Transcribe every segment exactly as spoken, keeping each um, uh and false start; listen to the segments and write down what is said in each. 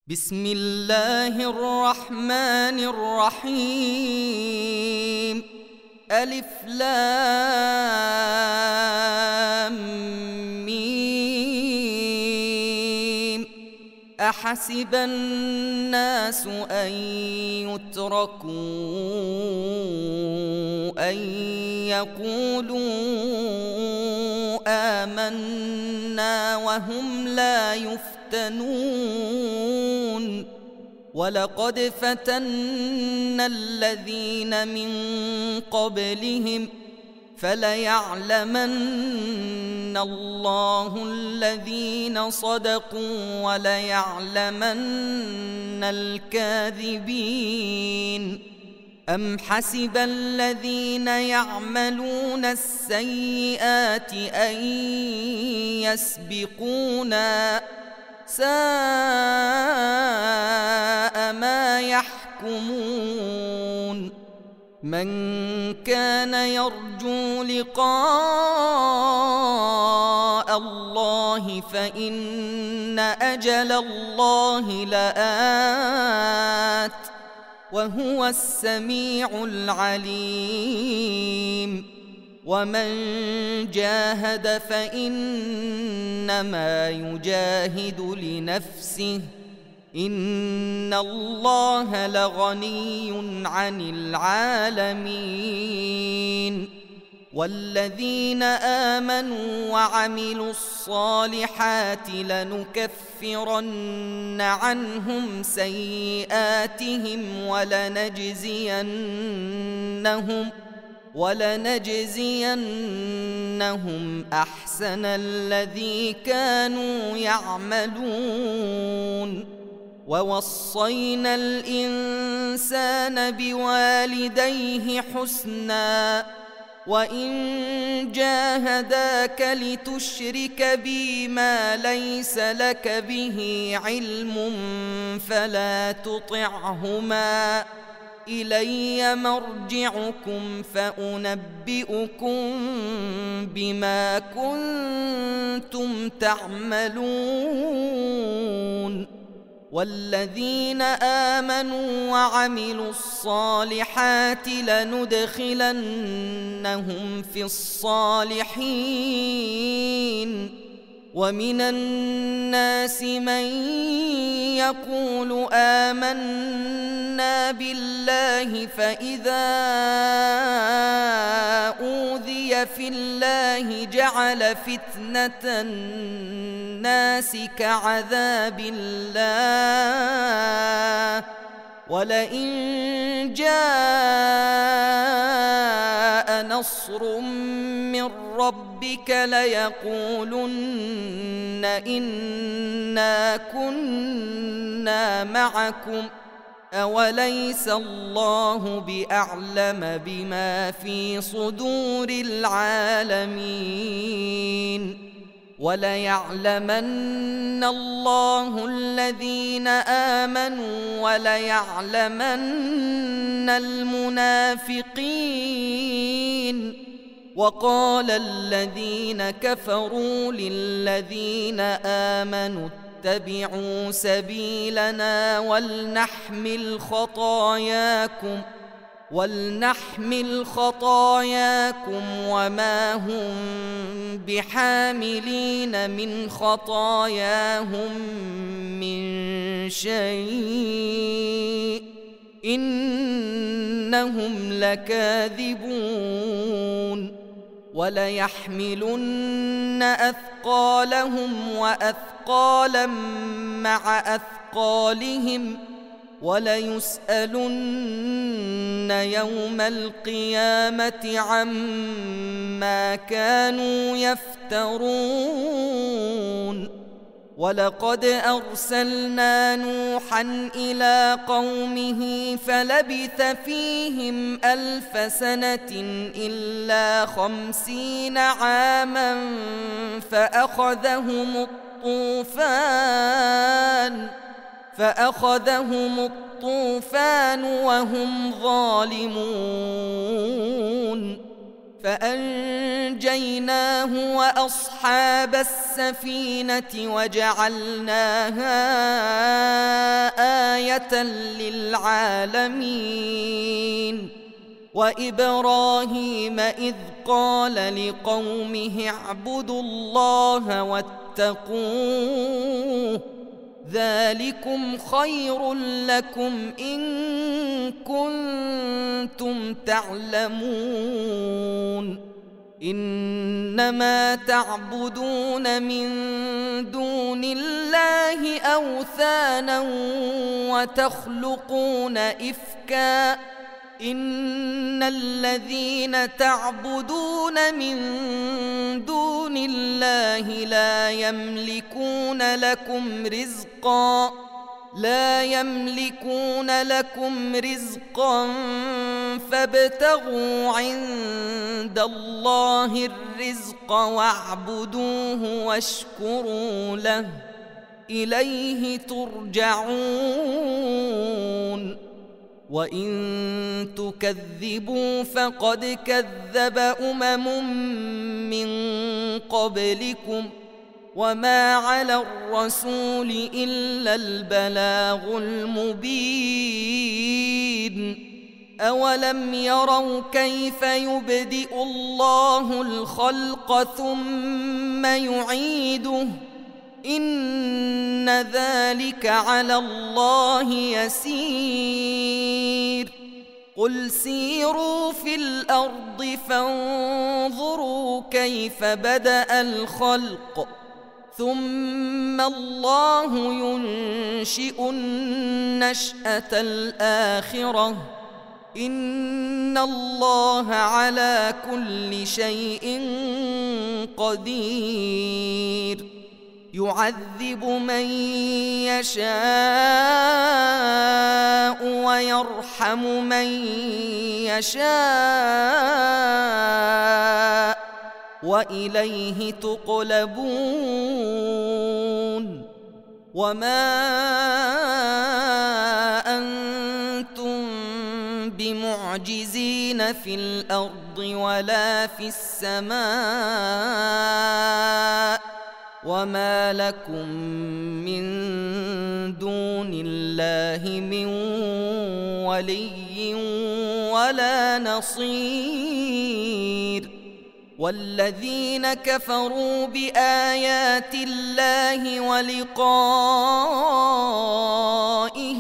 بسم الله الرحمن الرحيم. ألف لام ميم. أحسب الناس أن يتركوا أن يقولوا آمنا وهم لا يفتنون. ولقد فتنا الذين من قبلهم فليعلمن الله الذين صدقوا وليعلمن الكاذبين. أم حسب الذين يعملون السيئات أن يسبقونا ساء ما يحكمون. من كان يرجو لقاء الله فإن أجل الله لآت وهو السميع العليم. ومن جاهد فإنما يجاهد لنفسه إن الله لغني عن العالمين. والذين آمنوا وعملوا الصالحات لنكفرن عنهم سيئاتهم ولنجزينهم ولنجزينهم أحسن الذي كانوا يعملون. ووصينا الإنسان بوالديه حسنا وإن جاهداك لتشرك بي ما ليس لك به علم فلا تطعهما إلي مرجعكم فأنبئكم بما كنتم تعملون. والذين آمنوا وعملوا الصالحات لندخلنهم في الصالحين. ومن الناس من يقول آمنا بالله فإذا أوذي في الله جعل فتنة الناس كعذاب الله ولئن جاء نصر من ربك ليقولن إنا كنا معكم أوليس الله بأعلم بما في صدور العالمين. وليعلمن الله الذين آمنوا وليعلمن المنافقين. وقال الذين كفروا للذين آمنوا اتبعوا سبيلنا ولنحمل خطاياكم ولنحمل خطاياكم وما هم بحاملين من خطاياهم من شيء إنهم لكاذبون. وليحملن أثقالهم وأثقالا مع أثقالهم وليسألن يوم القيامة عما كانوا يفترون. ولقد أرسلنا نوحا إلى قومه فلبث فيهم ألف سنة إلا خمسين عاما فأخذهم الطوفان فأخذهم الطوفان وهم ظالمون. فأنجيناه وأصحاب السفينة وجعلناها آية للعالمين وإبراهيم إذ قال لقومه اعبدوا الله واتقوه ذلكم خير لكم إن كنتم تعلمون إنما تعبدون من دون الله أوثانا وتخلقون إفكا إن الذين تعبدون من دون الله لا يملكون لكم رزقا لا يملكون لكم رزقا فابتغوا عند الله الرزق واعبدوه واشكروا له إليه ترجعون وإن تكذبوا فقد كذب أمم من قبلكم وما على الرسول إلا البلاغ المبين أولم يروا كيف يبدئ الله الخلق ثم يعيده إن ذلك على الله يسير قل سيروا في الأرض فانظروا كيف بدأ الخلق ثم الله ينشئ النشأة الآخرة إن الله على كل شيء قدير يعذب من يشاء ويرحم من يشاء وإليه تقلبون وما أنتم بمعجزين في الأرض ولا في السماء وما لكم من دون الله من ولي ولا نصير والذين كفروا بآيات الله ولقائه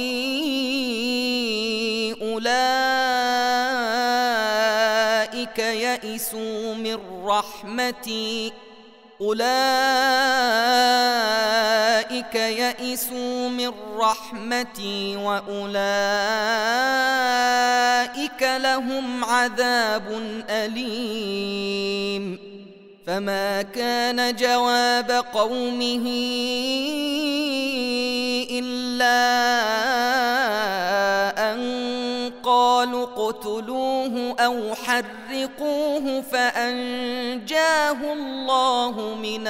أولئك يئسوا من رحمتي أولئك يئسوا من رحمتي وأولئك لهم عذاب أليم فما كان جواب قومه إلا أن قالوا اقتلوه أو حرقوه فأنجاه الله من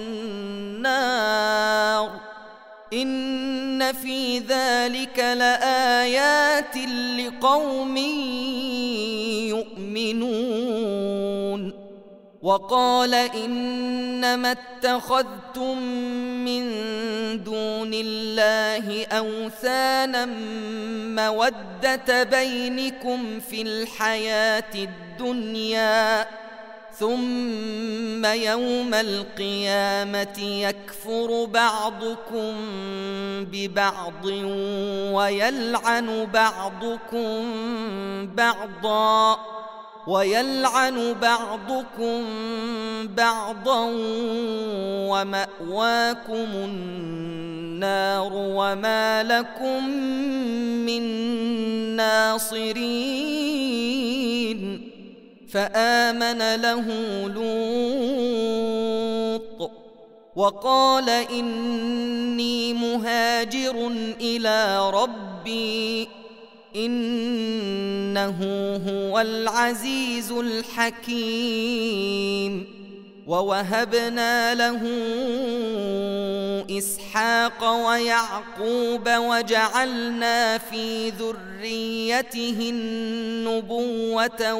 النار إن في ذلك لآيات لقوم يؤمنون وقال إنما اتخذتم من دون الله أوثانا مودة بينكم في الحياة الدنيا ثم يوم القيامة يكفر بعضكم ببعض ويلعن بعضكم بعضا ويلعن بعضكم بعضا ومأواكم النار وما لكم من ناصرين فآمن له لوط وقال إني مهاجر إلى ربي إنه هو العزيز الحكيم ووهبنا له إسحاق ويعقوب وجعلنا في ذريته النبوة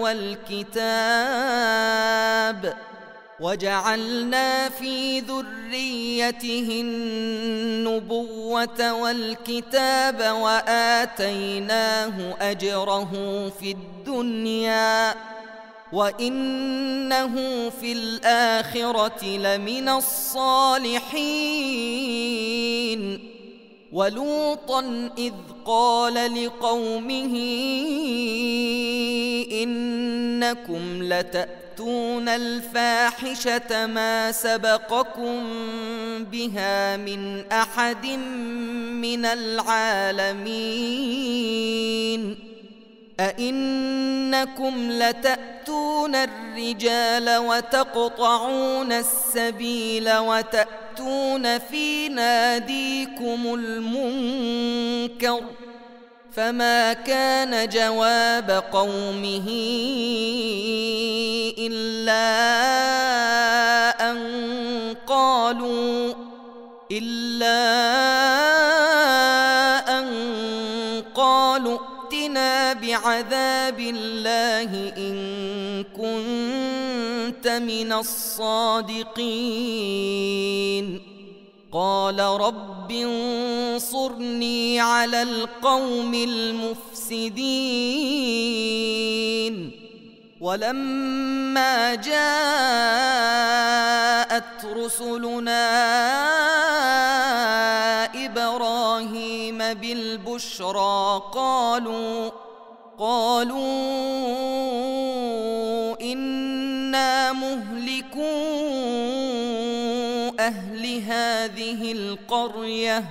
والكتاب وجعلنا في ذريته النبوة والكتاب وآتيناه أجره في الدنيا وإنه في الآخرة لمن الصالحين. ولوطا إذ قال لقومه إنكم لتأتون الفاحشة ما سبقكم بها من أحد من العالمين أئنكم لتأتون الرجال وتقطعون السبيل وتأتون في ناديكم المنكر فما كان جواب قومه إلا أن قالوا إلا أن قالوا ائتنا بعذاب الله إن كنت من الصادقين. قال رب انصرني على القوم المفسدين. ولما جاءت رسلنا إبراهيم بالبشرى قالوا قالوا إنا مهلكو أهل هذه القرية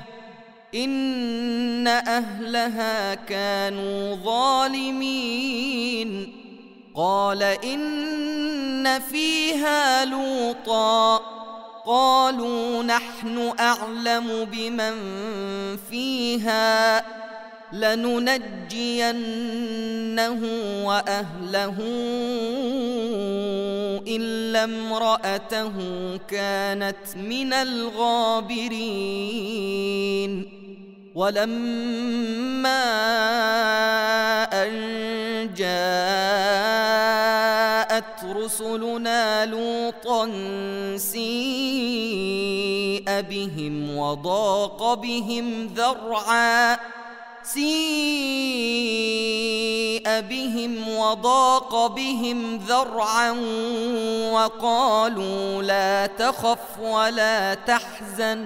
إن أهلها كانوا ظالمين. قال إن فيها لوطا قالوا نحن أعلم بمن فيها لننجينه وأهله إلا امرأته كانت من الغابرين. ولما أن جاءت رسلنا لوطا سيء بهم وضاق بهم ذرعا سيء بهم وضاق بهم ذرعا وقالوا لا تخف ولا تحزن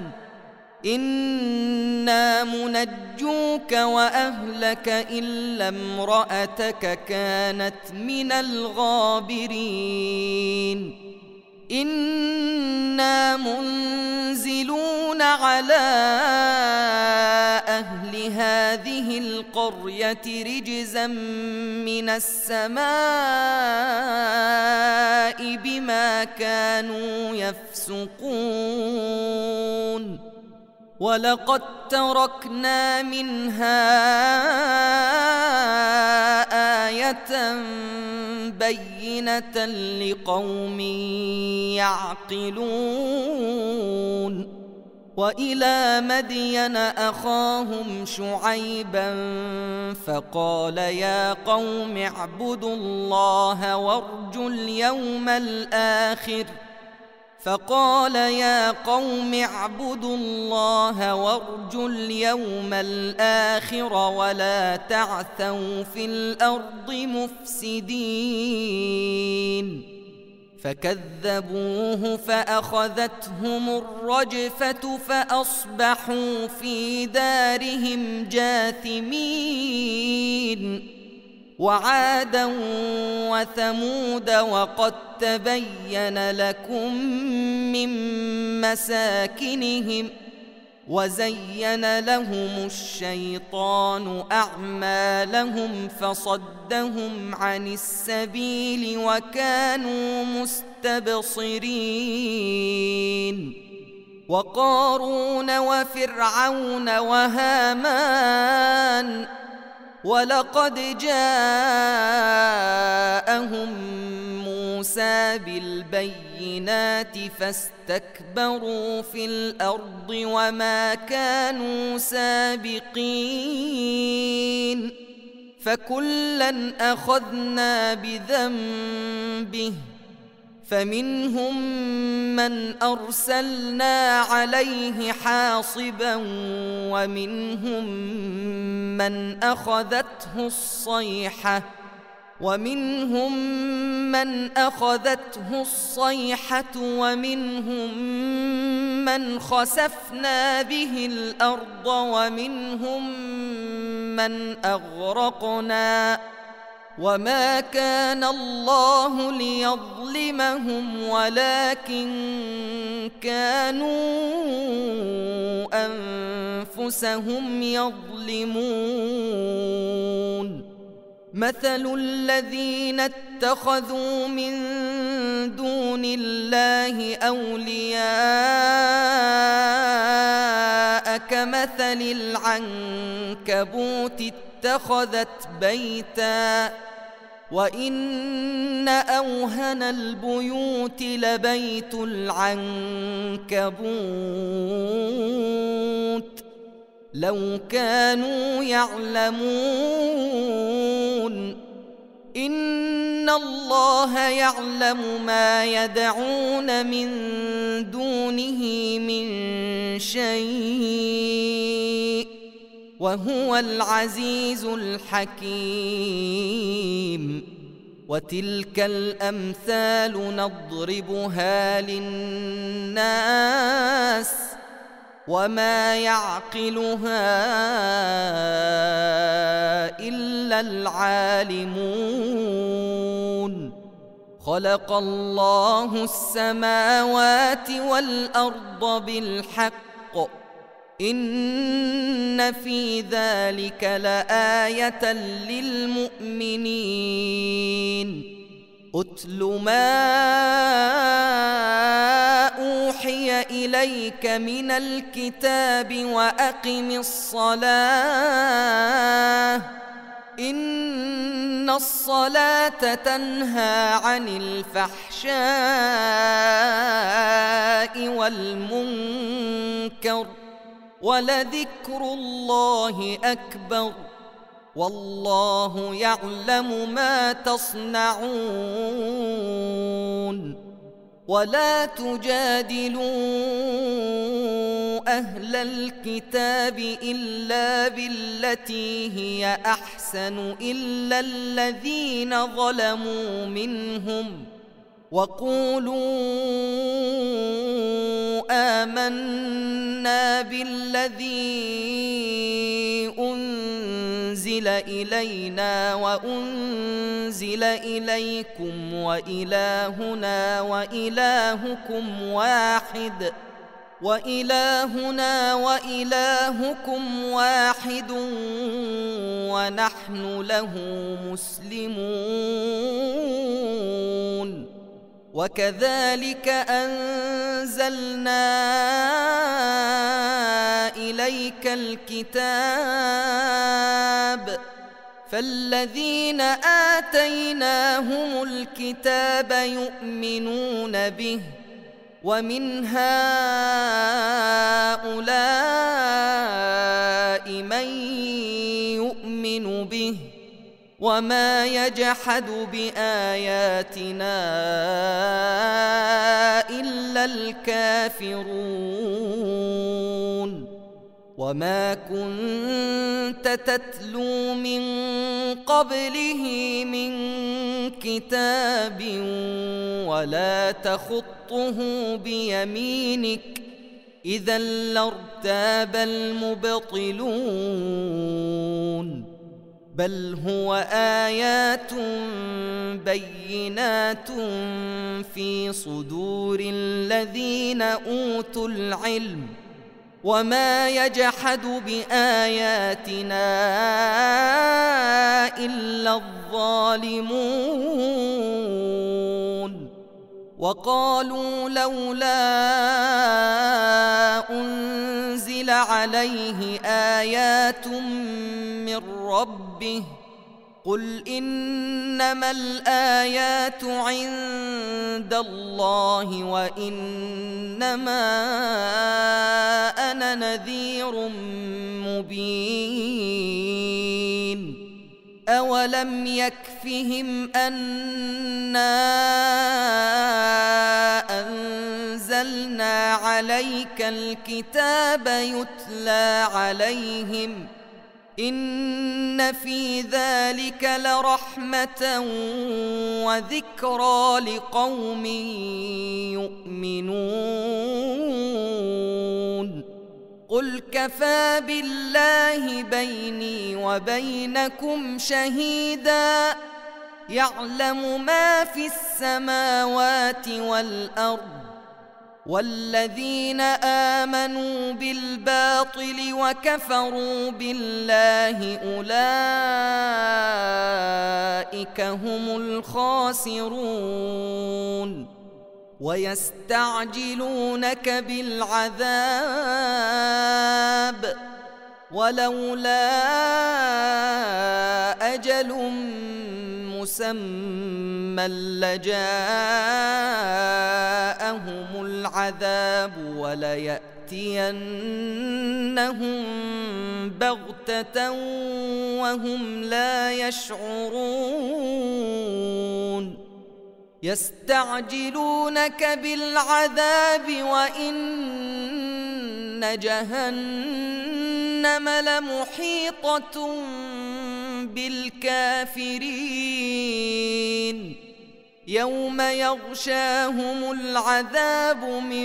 إنا منجوك وأهلك إلا امرأتك كانت من الغابرين. إنا منزلون على أهل هذه القرية رجزا من السماء بما كانوا يفسقون. ولقد تركنا منها آية بينة لقوم يعقلون. وإلى مدين أخاهم شعيبا فقال يا قوم اعبدوا الله وارجوا اليوم الآخر فقال يا قوم اعبدوا الله وارجوا اليوم الآخر ولا تعثوا في الأرض مفسدين. فكذبوه فأخذتهم الرجفة فأصبحوا في دارهم جاثمين. وعادا وثمود وقد تبين لكم من مساكنهم وزين لهم الشيطان أعمالهم فصدهم عن السبيل وكانوا مستبصرين. وقارون وفرعون وهامان ولقد جاءهم موسى بالبينات بالبينات فاستكبروا في الأرض وما كانوا سابقين فكلا أخذنا بذنبه فمنهم من أرسلنا عليه حاصبا ومنهم من أخذته الصيحة ومنهم من أخذته الصيحة ومنهم من خسفنا به الأرض ومنهم من أغرقنا وما كان الله ليظلمهم ولكن كانوا أنفسهم يظلمون مثل الذين اتخذوا من دون الله أولياء كمثل العنكبوت اتخذت بيتا وإن أوهن البيوت لبيت العنكبوت لو كانوا يعلمون إن الله يعلم ما يدعون من دونه من شيء وهو العزيز الحكيم وتلك الأمثال نضربها للناس وما يعقلها إلا العالمون خلق الله السماوات والأرض بالحق إن في ذلك لآية للمؤمنين أتل ما أوحي إليك من الكتاب وأقم الصلاة إن الصلاة تنهى عن الفحشاء والمنكر ولذكر الله أكبر والله يعلم ما تصنعون ولا تجادلوا أهل الكتاب إلا بالتي هي أحسن إلا الذين ظلموا منهم وقولوا آمنا بالذي أنزل إلينا وأنزل إليكم وإلهنا وإلهكم واحد وإلهنا وإلهكم واحد ونحن له مسلمون وكذلك أنزلنا إليك الكتاب فالذين آتيناهم الكتاب يؤمنون به ومن هؤلاء من يؤمن به وما يجحد بآياتنا إلا الكافرون وما كنت تتلو من قبله من كتاب ولا تخطه بيمينك إذا لارتاب المبطلون بل هو آيات بينات في صدور الذين أوتوا العلم وما يجحد بآياتنا إلا الظالمون وقالوا لولا أنزل عليه آيات من ربه قل إنما الآيات عند الله وإنما أنا نذير مبين أولم يكفهم أنا أنزلنا عليك الكتاب يتلى عليهم إن في ذلك لرحمة وذكرى لقوم يؤمنون قل كفى بالله بيني وبينكم شهيدا يعلم ما في السماوات والأرض والذين آمنوا بالباطل وكفروا بالله أولئك هم الخاسرون ويستعجلونك بالعذاب ولولا أجل مسمى لجاءهم العذاب وليأتينهم بغتة وهم لا يشعرون يستعجلونك بالعذاب وإن جهنم لمحيطة بالكافرين يوم يغشاهم العذاب من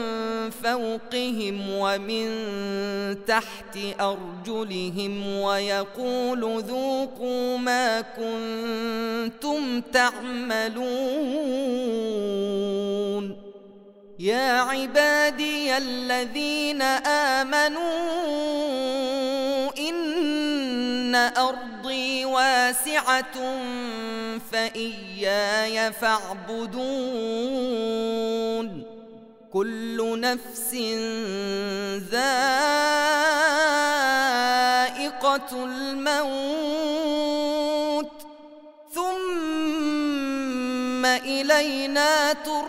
فوقهم ومن تحت أرجلهم ويقول ذوقوا ما كنتم تعملون يا عبادي الذين آمنوا إن أرضي واسعة فإياي فاعبدون كل نفس ذائقة الموت ثم إلينا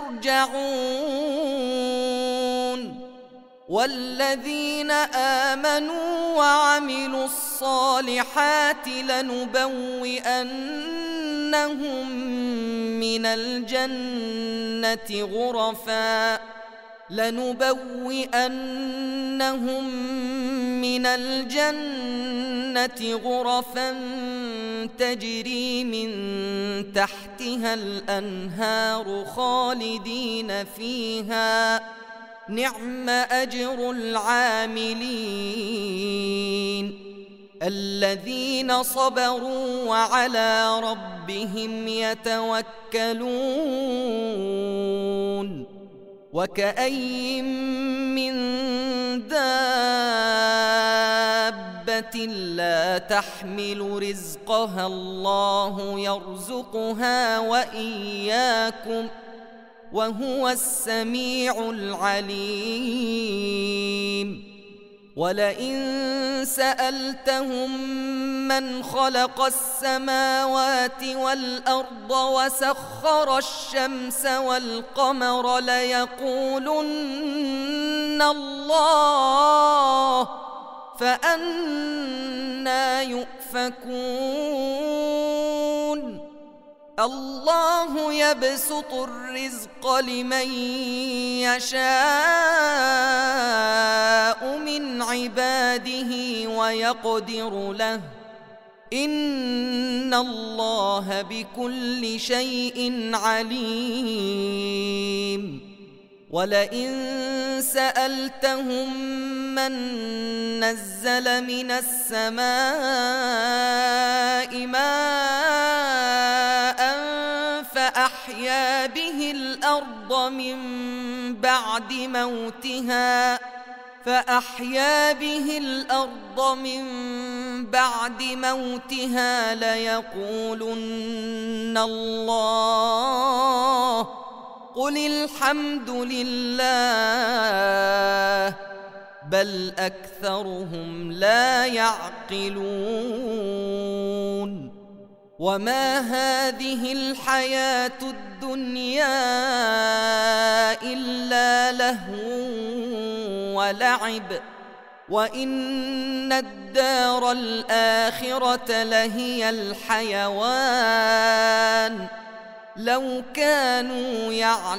ترجعون والذين آمنوا وعملوا الصالحات لنبوئنهم من الجنة غرفا لنبوئنهم من الجنة غرفا تجري من تحتها الأنهار خالدين فيها نعم أجر العاملين الذين صبروا وعلى ربهم يتوكلون وكأي من دابة لا تحمل رزقها الله يرزقها وإياكم وهو السميع العليم ولئن سألتهم من خلق السماوات والأرض وسخر الشمس والقمر ليقولن الله فأنى يؤفكون الله يبسط الرزق لمن يشاء من عباده ويقدر له إن الله بكل شيء عليم ولئن سألتهم من نزل من السماء ماء فأحيا به الأرض من بعد موتها فأحيا به الأرض من بعد موتها ليقولن الله قل الحمد لله بل أكثرهم لا يعقلون وما هذه الحياة الدنيا إلا لهو ولعب وإن الدار الآخرة لهي الحيوان لو كانوا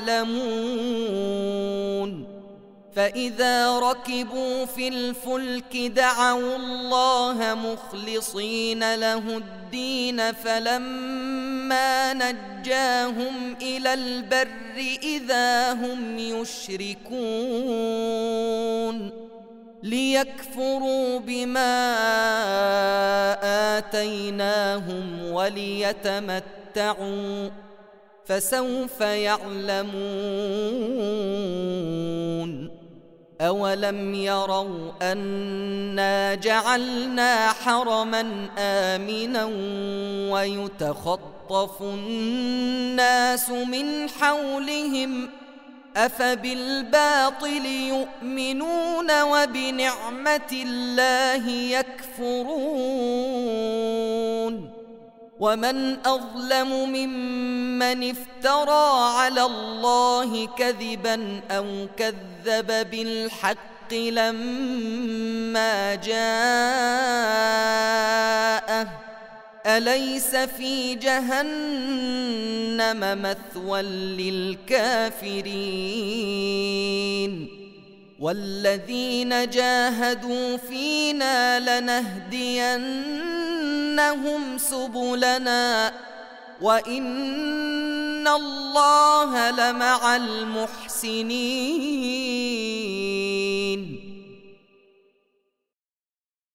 يعلمون فإذا ركبوا في الفلك دعوا الله مخلصين له الدين فلما نجاهم إلى البر إذا هم يشركون ليكفروا بما آتيناهم وليتمتعوا فسوف يعلمون أولم يروا أنا جعلنا حرما آمنا ويتخطف الناس من حولهم أفبالباطل يؤمنون وبنعمة الله يكفرون ومن أظلم ممن افترى على الله كذبا أو كذب بالحق لما جاءه أليس في جهنم مثوى للكافرين والذين جاهدوا فينا لنهدينهم سبلنا وإن الله لمع المحسنين